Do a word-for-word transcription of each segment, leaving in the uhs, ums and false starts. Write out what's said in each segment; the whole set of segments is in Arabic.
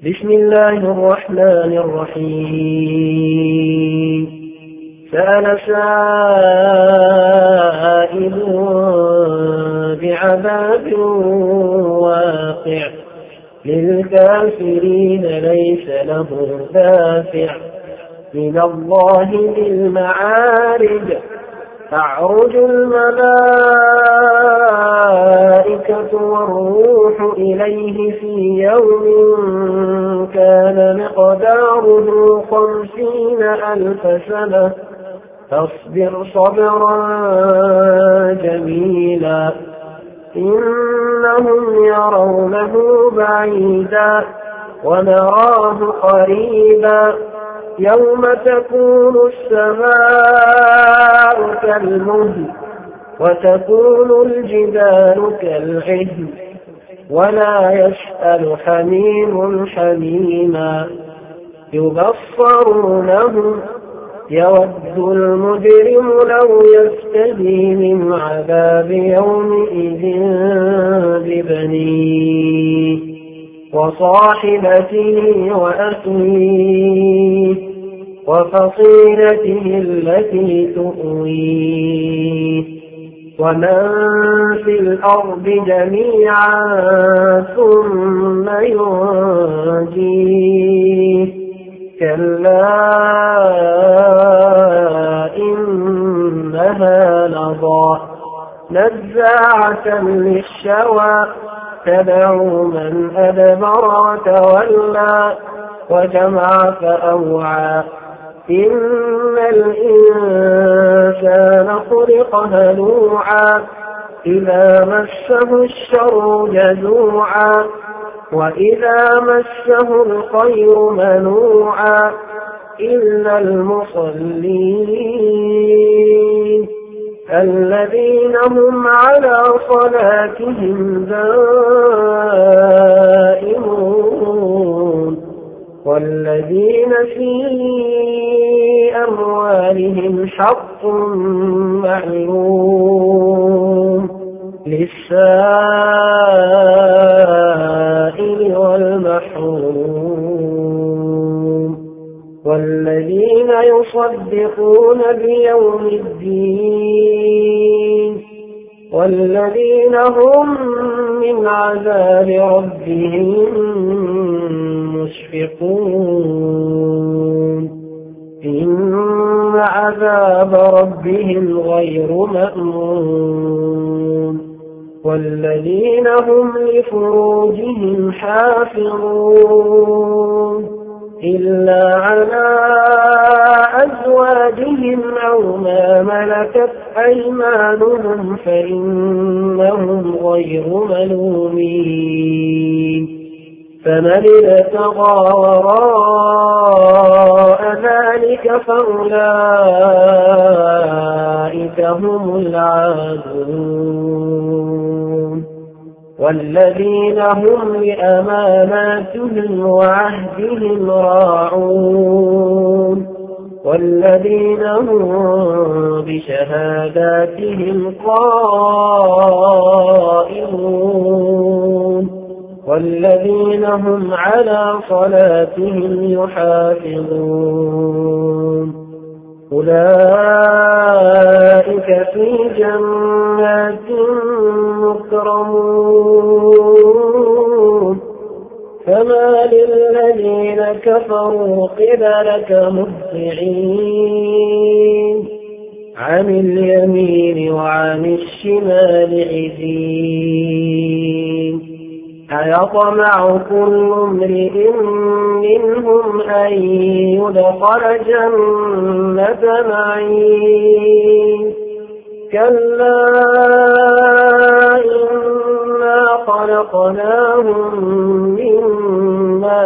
بسم الله الرحمن الرحيم سأل سائل بعذاب واقع للكافرين ليس له دافع من الله ذي المعارج تعرج الملائكة والروح إليه في يوم كان مقداره خمسين ألف سنة فاصبر صبرا جميلا إنهم يرونه بعيدا ونراه قريبا يوم تكون السماء كالمهل وتكون الجبال كالعهن ولا يسأل حميم حميما يبصرونهم يود المجرم لو يفتدي من عذاب يومئذ ببنيه وصاحبته وأخيه وفصيلته التي تؤويه ومن في الأرض جميعا ثم ينجيه كلا إنها لظى نزاعة للشوى تدعو من أدبر وتولى وجمع فأوعى إن الإنسان خلق هلوعا إذا مسه الشر جزوعا وإذا مسه الخير منوعا إلا المصلين الذين هم على صلاتهم دائمون والذين في أموالهم حق معلوم للسائل والمحروم والذين يصدقون بيوم الدين والذين هم من عذاب ربهم مشفقون إن عذاب ربهم غير مأمون والذين هم لفروجهم حافظون إلا على أزواجهم أو ما ملكت أيمانهم فإنهم غير ملومين فمن ابتغى وراء ذلك فأولئك هم العادون والذين هم لأماناتهم وعهدهم راعون والذين هم بشهاداتهم قائمون والذين هم على صلاتهم يحافظون أولئك في جنات مكرمون فما للذين كفروا قبلك مهطعين عن اليمين وعن الشمال عزين أيطمع كل امرئ منهم أن يدخل جنة نعيم كلا إنا خلقناهم مما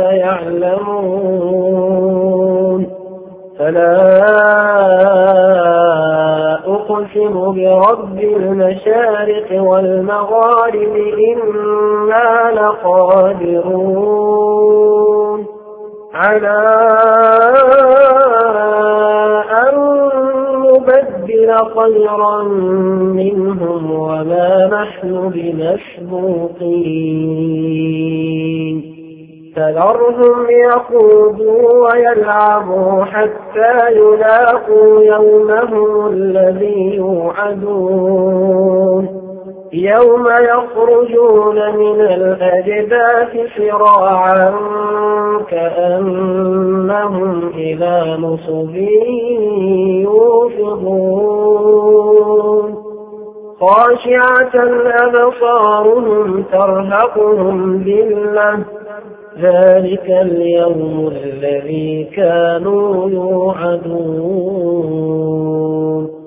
يعلمون فلا أقسم برب المشارق والمغارب إنا لقادرون على أن نبدل خيرا منهم وما نحن بمسبوقين فذرهم يخوضوا ويلعبوا حتى يلاقوا يومهم الذي يوعدون يوم يخرجون من الأجداث سراعا كأنهم إلى نصب يوفضون خاشعة أبصارهم ترهقهم ذلة ذلك اليوم الذي كانوا يوعدون